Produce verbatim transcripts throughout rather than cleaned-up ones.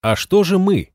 А что же мы?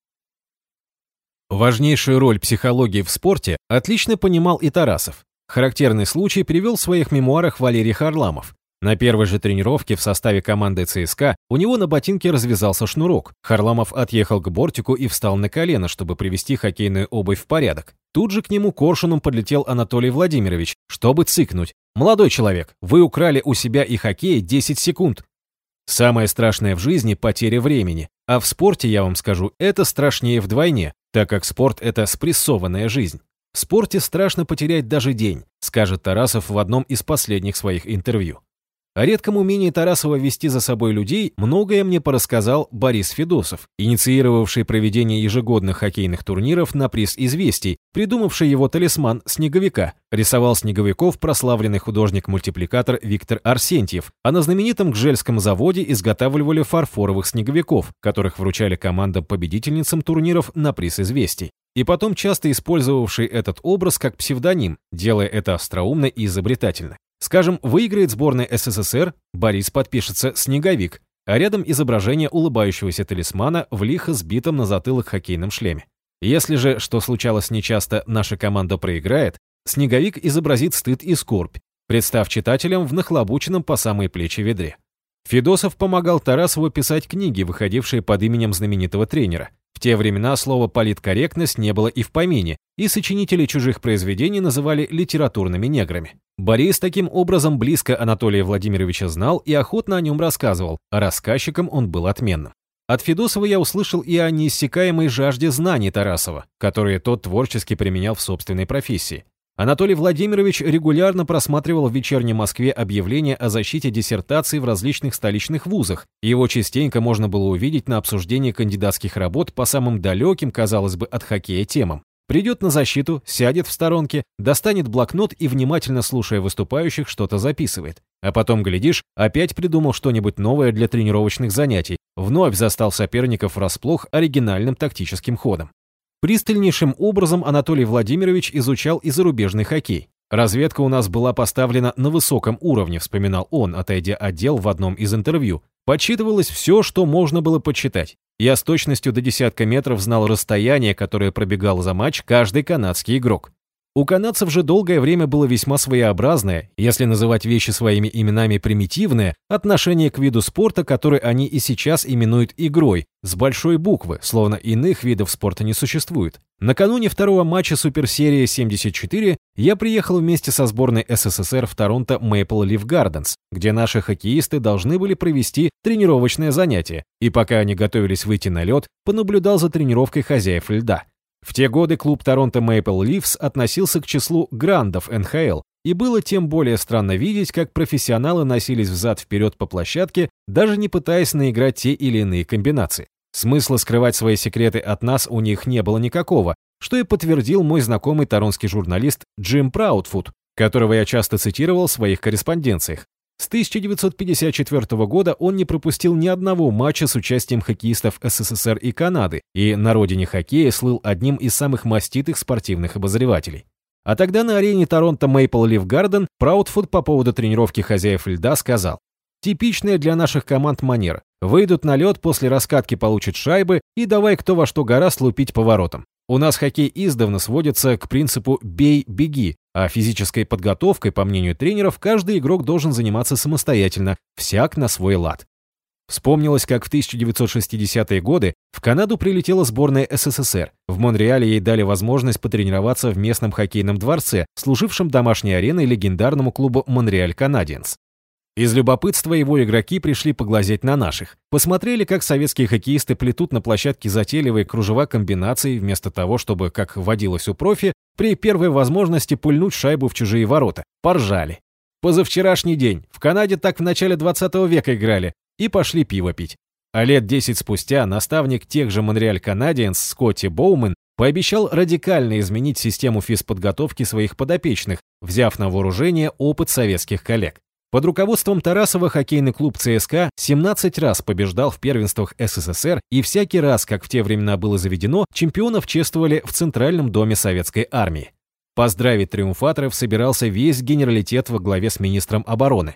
Важнейшую роль психологии в спорте отлично понимал и Тарасов. Характерный случай привел в своих мемуарах Валерий Харламов. На первой же тренировке в составе команды ЦСКА у него на ботинке развязался шнурок. Харламов отъехал к бортику и встал на колено, чтобы привести хоккейную обувь в порядок. Тут же к нему коршуном подлетел Анатолий Владимирович, чтобы цыкнуть. «Молодой человек, вы украли у себя и хоккея десять секунд». Самое страшное в жизни – потеря времени. А в спорте, я вам скажу, это страшнее вдвойне, так как спорт – это спрессованная жизнь. В спорте страшно потерять даже день, скажет Тарасов в одном из последних своих интервью. О редком умении Тарасова вести за собой людей многое мне порассказал Борис Федосов, инициировавший проведение ежегодных хоккейных турниров на приз известий, придумавший его талисман снеговика. Рисовал снеговиков прославленный художник-мультипликатор Виктор Арсентьев, а на знаменитом Гжельском заводе изготавливали фарфоровых снеговиков, которых вручали командам-победительницам турниров на приз известий. И потом часто использовавший этот образ как псевдоним, делая это остроумно и изобретательно. Скажем, выиграет сборная СССР, Борис подпишется «Снеговик», а рядом изображение улыбающегося талисмана в лихо сбитом на затылок хоккейном шлеме. Если же, что случалось нечасто, наша команда проиграет, Снеговик изобразит стыд и скорбь, представ читателям в нахлобученном по самые плечи ведре. Федосов помогал Тарасову писать книги, выходившие под именем знаменитого тренера. В те времена слово «политкорректность» не было и в помине, и сочинители чужих произведений называли литературными неграми. Борис таким образом близко Анатолия Владимировича знал и охотно о нем рассказывал, а рассказчиком он был отменным. От Федосова я услышал и о неиссякаемой жажде знаний Тарасова, которые тот творчески применял в собственной профессии. Анатолий Владимирович регулярно просматривал в «Вечерней Москве» объявления о защите диссертаций в различных столичных вузах, и его частенько можно было увидеть на обсуждении кандидатских работ по самым далеким, казалось бы, от хоккея темам. Придет на защиту, сядет в сторонке, достанет блокнот и, внимательно слушая выступающих, что-то записывает. А потом, глядишь, опять придумал что-нибудь новое для тренировочных занятий, вновь застал соперников врасплох оригинальным тактическим ходом. Пристальнейшим образом Анатолий Владимирович изучал и зарубежный хоккей. «Разведка у нас была поставлена на высоком уровне», вспоминал он, отойдя от дел в одном из интервью. «Подсчитывалось все, что можно было подсчитать. Я с точностью до десятка метров знал расстояние, которое пробегал за матч каждый канадский игрок. У канадцев же долгое время было весьма своеобразное, если называть вещи своими именами примитивное, отношение к виду спорта, который они и сейчас именуют игрой, с большой буквы, словно иных видов спорта не существует. Накануне второго матча суперсерии семьдесят четыре я приехал вместе со сборной СССР в Торонто Maple Leaf Gardens, где наши хоккеисты должны были провести тренировочное занятие, и пока они готовились выйти на лед, понаблюдал за тренировкой хозяев льда. В те годы клуб Торонто Maple Leafs относился к числу грандов эн ха эл, и было тем более странно видеть, как профессионалы носились взад-вперед по площадке, даже не пытаясь наиграть те или иные комбинации. Смысла скрывать свои секреты от нас у них не было никакого, что и подтвердил мой знакомый торонский журналист Джим Праудфуд, которого я часто цитировал в своих корреспонденциях. С тысяча девятьсот пятьдесят четвёртого года он не пропустил ни одного матча с участием хоккеистов эс эс эс эр и Канады, и на родине хоккея слыл одним из самых маститых спортивных обозревателей. А тогда на арене Торонто Maple Leaf Garden Праудфуд по поводу тренировки хозяев льда сказал: «Типичная для наших команд манера. Выйдут на лед, после раскатки получат шайбы и давай кто во что гораст лупить по воротам. У нас хоккей издавна сводится к принципу «бей-беги», а физической подготовкой, по мнению тренеров, каждый игрок должен заниматься самостоятельно, всяк на свой лад». Вспомнилось, как в тысяча девятьсот шестидесятые годы в Канаду прилетела сборная эс эс эс эр. В Монреале ей дали возможность потренироваться в местном хоккейном дворце, служившем домашней ареной легендарному клубу «Монреаль Канадиенс». Из любопытства его игроки пришли поглазеть на наших. Посмотрели, как советские хоккеисты плетут на площадке затейливые кружева комбинаций, вместо того, чтобы, как водилось у профи, при первой возможности пульнуть шайбу в чужие ворота. Поржали. Позавчерашний день. В Канаде так в начале двадцатого века играли. И пошли пиво пить. А лет десять спустя наставник тех же Монреаль Канадиенс Скотти Боумен пообещал радикально изменить систему физподготовки своих подопечных, взяв на вооружение опыт советских коллег. Под руководством Тарасова хоккейный клуб ЦСКА семнадцать раз побеждал в первенствах эс эс эс эр, и всякий раз, как в те времена было заведено, чемпионов чествовали в Центральном доме Советской армии. Поздравить триумфаторов собирался весь генералитет во главе с министром обороны.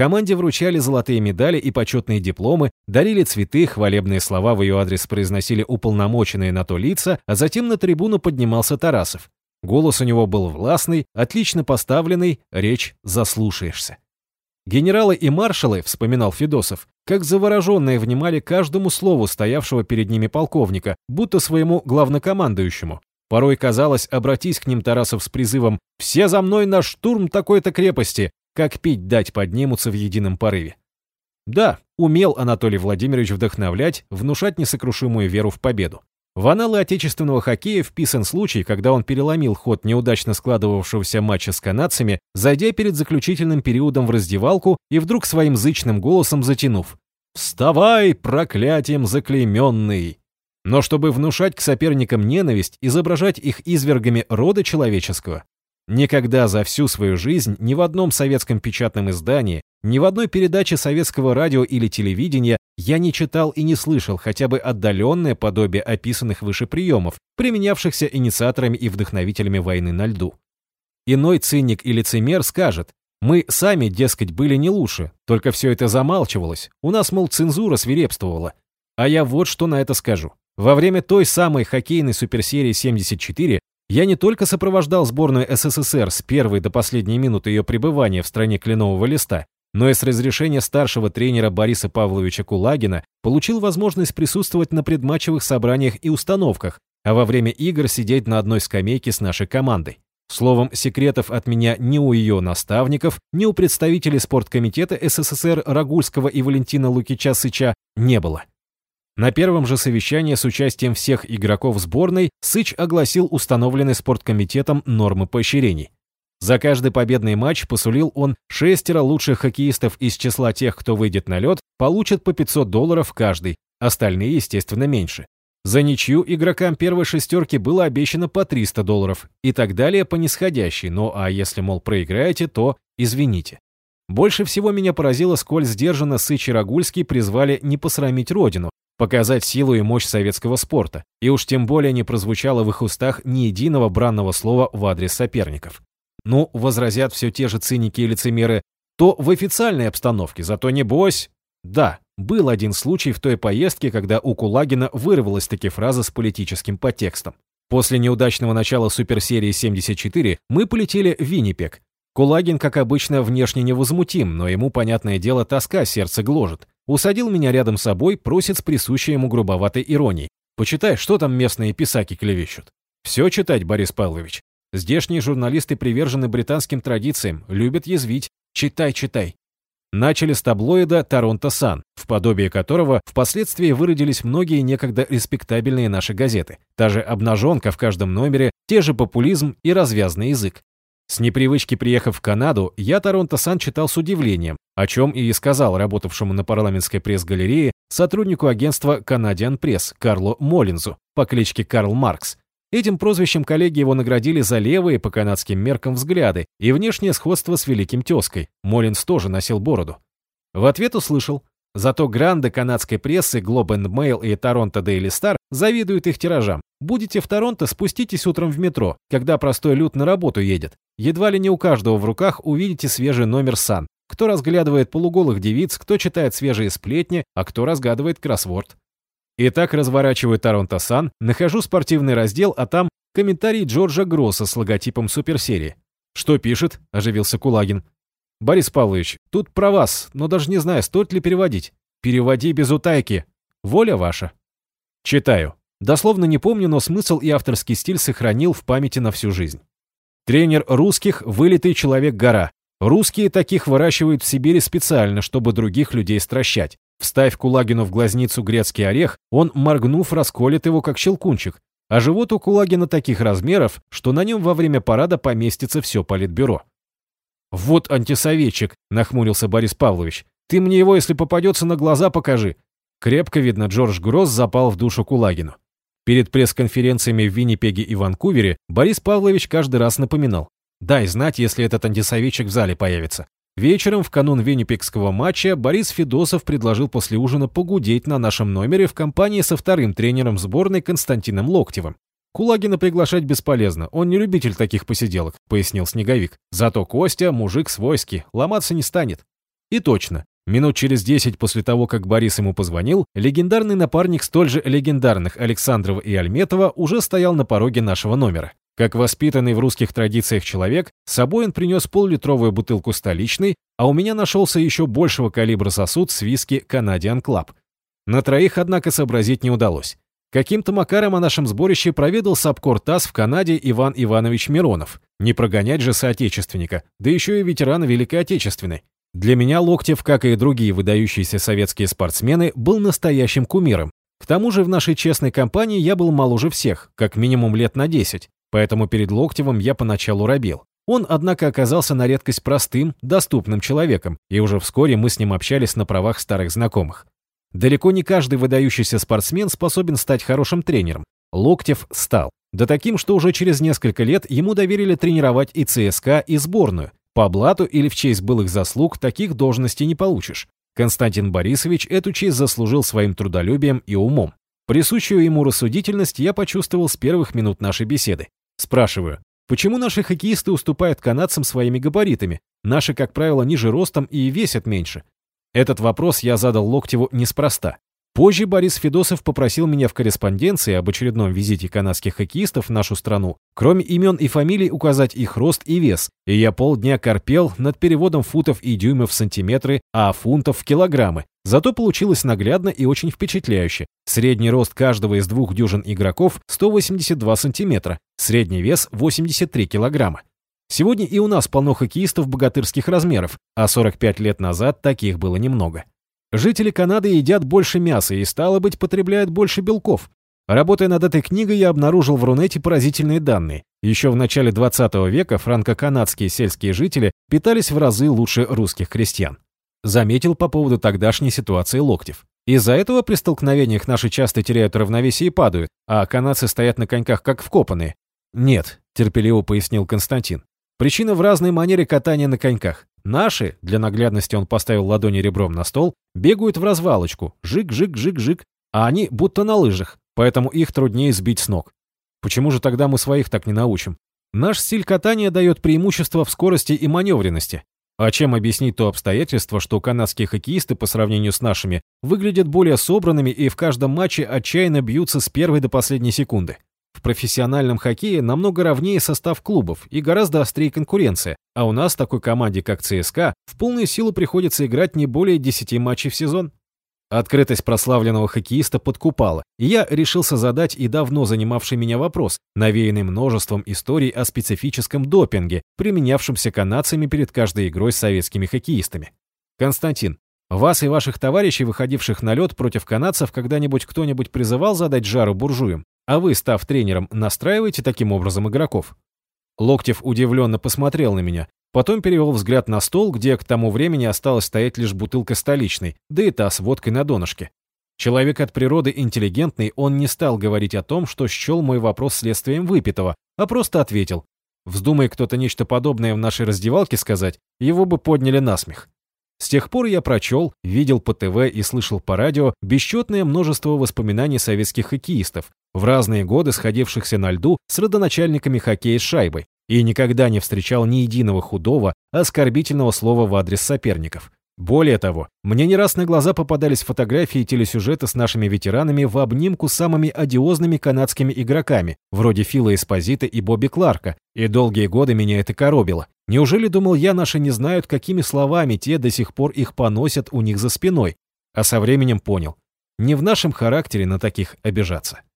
Команде вручали золотые медали и почетные дипломы, дарили цветы, хвалебные слова в ее адрес произносили уполномоченные на то лица, а затем на трибуну поднимался Тарасов. Голос у него был властный, отлично поставленный, речь заслушаешься. Генералы и маршалы, вспоминал Федосов, как завороженные внимали каждому слову стоявшего перед ними полковника, будто своему главнокомандующему. Порой казалось, обратись к ним Тарасов с призывом «Все за мной на штурм такой-то крепости!», как пить дать поднимутся в едином порыве. Да, умел Анатолий Владимирович вдохновлять, внушать несокрушимую веру в победу. В анналы отечественного хоккея вписан случай, когда он переломил ход неудачно складывавшегося матча с канадцами, зайдя перед заключительным периодом в раздевалку и вдруг своим зычным голосом затянув «Вставай, проклятием заклейменный!». Но чтобы внушать к соперникам ненависть, изображать их извергами рода человеческого, никогда за всю свою жизнь ни в одном советском печатном издании, ни в одной передаче советского радио или телевидения я не читал и не слышал хотя бы отдаленное подобие описанных выше приемов, применявшихся инициаторами и вдохновителями войны на льду. Иной циник и лицемер скажет, мы сами, дескать, были не лучше, только все это замалчивалось, у нас, мол, цензура свирепствовала. А я вот что на это скажу. Во время той самой хоккейной суперсерии семьдесят четыре я не только сопровождал сборную СССР с первой до последней минуты ее пребывания в стране кленового листа, но и с разрешения старшего тренера Бориса Павловича Кулагина получил возможность присутствовать на предматчевых собраниях и установках, а во время игр сидеть на одной скамейке с нашей командой. Словом, секретов от меня ни у ее наставников, ни у представителей спорткомитета СССР Рагульского и Валентина Лукича-Сыча не было. На первом же совещании с участием всех игроков сборной Сыч огласил установленные спорткомитетом нормы поощрений. За каждый победный матч посулил он шестеро лучших хоккеистов из числа тех, кто выйдет на лед, получат по пятьсот долларов каждый, остальные, естественно, меньше. За ничью игрокам первой шестерки было обещано по триста долларов и так далее по нисходящей, ну а если, мол, проиграете, то извините. Больше всего меня поразило, сколь сдержанно Сыч и Рагульский призвали не посрамить родину, показать силу и мощь советского спорта, и уж тем более не прозвучало в их устах ни единого бранного слова в адрес соперников. Ну, возразят все те же циники и лицемеры, то в официальной обстановке, зато небось... Да, был один случай в той поездке, когда у Кулагина вырвалась таки фраза с политическим подтекстом. После неудачного начала суперсерии семьдесят четыре мы полетели в Виннипег. Кулагин, как обычно, внешне невозмутим, но ему, понятное дело, тоска сердце гложет. Усадил меня рядом с собой, просит с присущей ему грубоватой иронией. Почитай, что там местные писаки клевещут. Все читать, Борис Павлович. Здешние журналисты привержены британским традициям, любят язвить. Читай, читай. Начали с таблоида «Торонто Сан», в подобие которого впоследствии выродились многие некогда респектабельные наши газеты. Та же обнаженка в каждом номере, те же популизм и развязный язык. С непривычки приехав в Канаду, я «Торонто Сан» читал с удивлением, о чем и сказал работавшему на парламентской пресс-галерее сотруднику агентства Canadian Press Карлу Моллинзу по кличке Карл Маркс. Этим прозвищем коллеги его наградили за левые по канадским меркам взгляды и внешнее сходство с великим тезкой. Моллинз тоже носил бороду. В ответ услышал: зато гранды канадской прессы Globe and Mail и Toronto Daily Star завидуют их тиражам. Будете в Торонто, спуститесь утром в метро, когда простой люд на работу едет. Едва ли не у каждого в руках увидите свежий номер Сан. Кто разглядывает полуголых девиц, кто читает свежие сплетни, а кто разгадывает кроссворд. Итак, разворачиваю Торонто Сан, нахожу спортивный раздел, а там комментарий Джорджа Гросса с логотипом суперсерии. «Что пишет?» – оживился Кулагин. «Борис Павлович, тут про вас, но даже не знаю, стоит ли переводить. Переводи без утайки. Воля ваша». Читаю. Дословно не помню, но смысл и авторский стиль сохранил в памяти на всю жизнь. Тренер русских – вылитый человек-гора. Русские таких выращивают в Сибири специально, чтобы других людей стращать. Вставь Кулагину в глазницу грецкий орех, он, моргнув, расколет его, как щелкунчик. А живот у Кулагина таких размеров, что на нем во время парада поместится все политбюро. «Вот антисоветчик», — нахмурился Борис Павлович. «Ты мне его, если попадется, на глаза покажи». Крепко, видно, Джордж Гросс запал в душу Кулагину. Перед пресс-конференциями в Виннипеге и Ванкувере Борис Павлович каждый раз напоминал: «Дай знать, если этот антисоветчик в зале появится». Вечером, в канун виннипегского матча, Борис Федосов предложил после ужина погудеть на нашем номере в компании со вторым тренером сборной Константином Локтевым. «Кулагина приглашать бесполезно, он не любитель таких посиделок», — пояснил Снеговик. «Зато Костя — мужик свойский, ломаться не станет». И точно. Минут через десять после того, как Борис ему позвонил, легендарный напарник столь же легендарных Александрова и Альметова уже стоял на пороге нашего номера. Как воспитанный в русских традициях человек, с собой он принес поллитровую бутылку столичной, а у меня нашелся еще большего калибра сосуд с виски Canadian Club. На троих, однако, сообразить не удалось. Каким-то макаром о нашем сборище проведал сапкор ТАСС в Канаде Иван Иванович Миронов. Не прогонять же соотечественника, да еще и ветерана Великой Отечественной. Для меня Локтев, как и другие выдающиеся советские спортсмены, был настоящим кумиром. К тому же в нашей честной компании я был моложе всех, как минимум лет на десять, поэтому перед Локтевым я поначалу робел. Он, однако, оказался на редкость простым, доступным человеком, и уже вскоре мы с ним общались на правах старых знакомых. Далеко не каждый выдающийся спортсмен способен стать хорошим тренером. Локтев стал. Да таким, что уже через несколько лет ему доверили тренировать и ЦСКА, и сборную. По блату или в честь былых заслуг таких должностей не получишь. Константин Борисович эту честь заслужил своим трудолюбием и умом. Присущую ему рассудительность я почувствовал с первых минут нашей беседы. Спрашиваю, почему наши хоккеисты уступают канадцам своими габаритами? Наши, как правило, ниже ростом и весят меньше. Этот вопрос я задал Локтеву неспроста. Позже Борис Федосов попросил меня в корреспонденции об очередном визите канадских хоккеистов в нашу страну, кроме имен и фамилий, указать их рост и вес, и я полдня корпел над переводом футов и дюймов в сантиметры, а фунтов в килограммы. Зато получилось наглядно и очень впечатляюще. Средний рост каждого из двух дюжин игроков сто восемьдесят два сантиметра, средний вес восемьдесят три килограмма. Сегодня и у нас полно хоккеистов богатырских размеров, а сорок пять лет назад таких было немного. Жители Канады едят больше мяса и, стало быть, потребляют больше белков. Работая над этой книгой, я обнаружил в Рунете поразительные данные. Еще в начале двадцатого века франко-канадские сельские жители питались в разы лучше русских крестьян. Заметил по поводу тогдашней ситуации Локтев. Из-за этого при столкновениях наши часто теряют равновесие и падают, а канадцы стоят на коньках как вкопанные. Нет, терпеливо пояснил Константин. Причина в разной манере катания на коньках. Наши, для наглядности он поставил ладони ребром на стол, бегают в развалочку, жик-жик-жик-жик, а они будто на лыжах, поэтому их труднее сбить с ног. Почему же тогда мы своих так не научим? Наш стиль катания дает преимущество в скорости и маневренности. А чем объяснить то обстоятельство, что канадские хоккеисты по сравнению с нашими выглядят более собранными и в каждом матче отчаянно бьются с первой до последней секунды? В профессиональном хоккее намного ровнее состав клубов и гораздо острее конкуренция, а у нас такой команде, как ЦСКА, в полную силу приходится играть не более десяти матчей в сезон. Открытость прославленного хоккеиста подкупала, и я решился задать и давно занимавший меня вопрос, навеянный множеством историй о специфическом допинге, применявшемся канадцами перед каждой игрой с советскими хоккеистами. Константин, вас и ваших товарищей, выходивших на лед против канадцев, когда-нибудь кто-нибудь призывал задать жару буржуям? А вы, став тренером, настраиваете таким образом игроков? Локтев удивленно посмотрел на меня, потом перевел взгляд на стол, где к тому времени осталась стоять лишь бутылка столичной, да и та с водкой на донышке. Человек от природы интеллигентный, он не стал говорить о том, что счел мой вопрос следствием выпитого, а просто ответил. Вздумай кто-то нечто подобное в нашей раздевалке сказать, его бы подняли насмех. С тех пор я прочел, видел по ТВ и слышал по радио бесчетное множество воспоминаний советских хоккеистов, в разные годы сходившихся на льду с родоначальниками хоккея с шайбой, и никогда не встречал ни единого худого, оскорбительного слова в адрес соперников. Более того, мне не раз на глаза попадались фотографии и телесюжеты с нашими ветеранами в обнимку с самыми одиозными канадскими игроками, вроде Фила Эспозито и Бобби Кларка, и долгие годы меня это коробило. Неужели, думал я, наши не знают, какими словами те до сих пор их поносят у них за спиной? А со временем понял, не в нашем характере на таких обижаться.